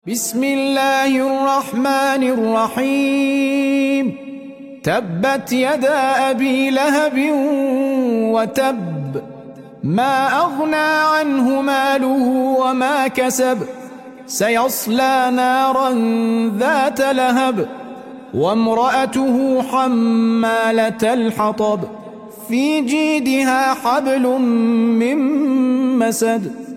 بسم الله الرحمن الرحيم تبت يدا أبي لهب وتب ما أغنى عنه ماله وما كسب سيصلى نارا ذات لهب وامرأته حمالة الحطب في جيدها حبل من مسد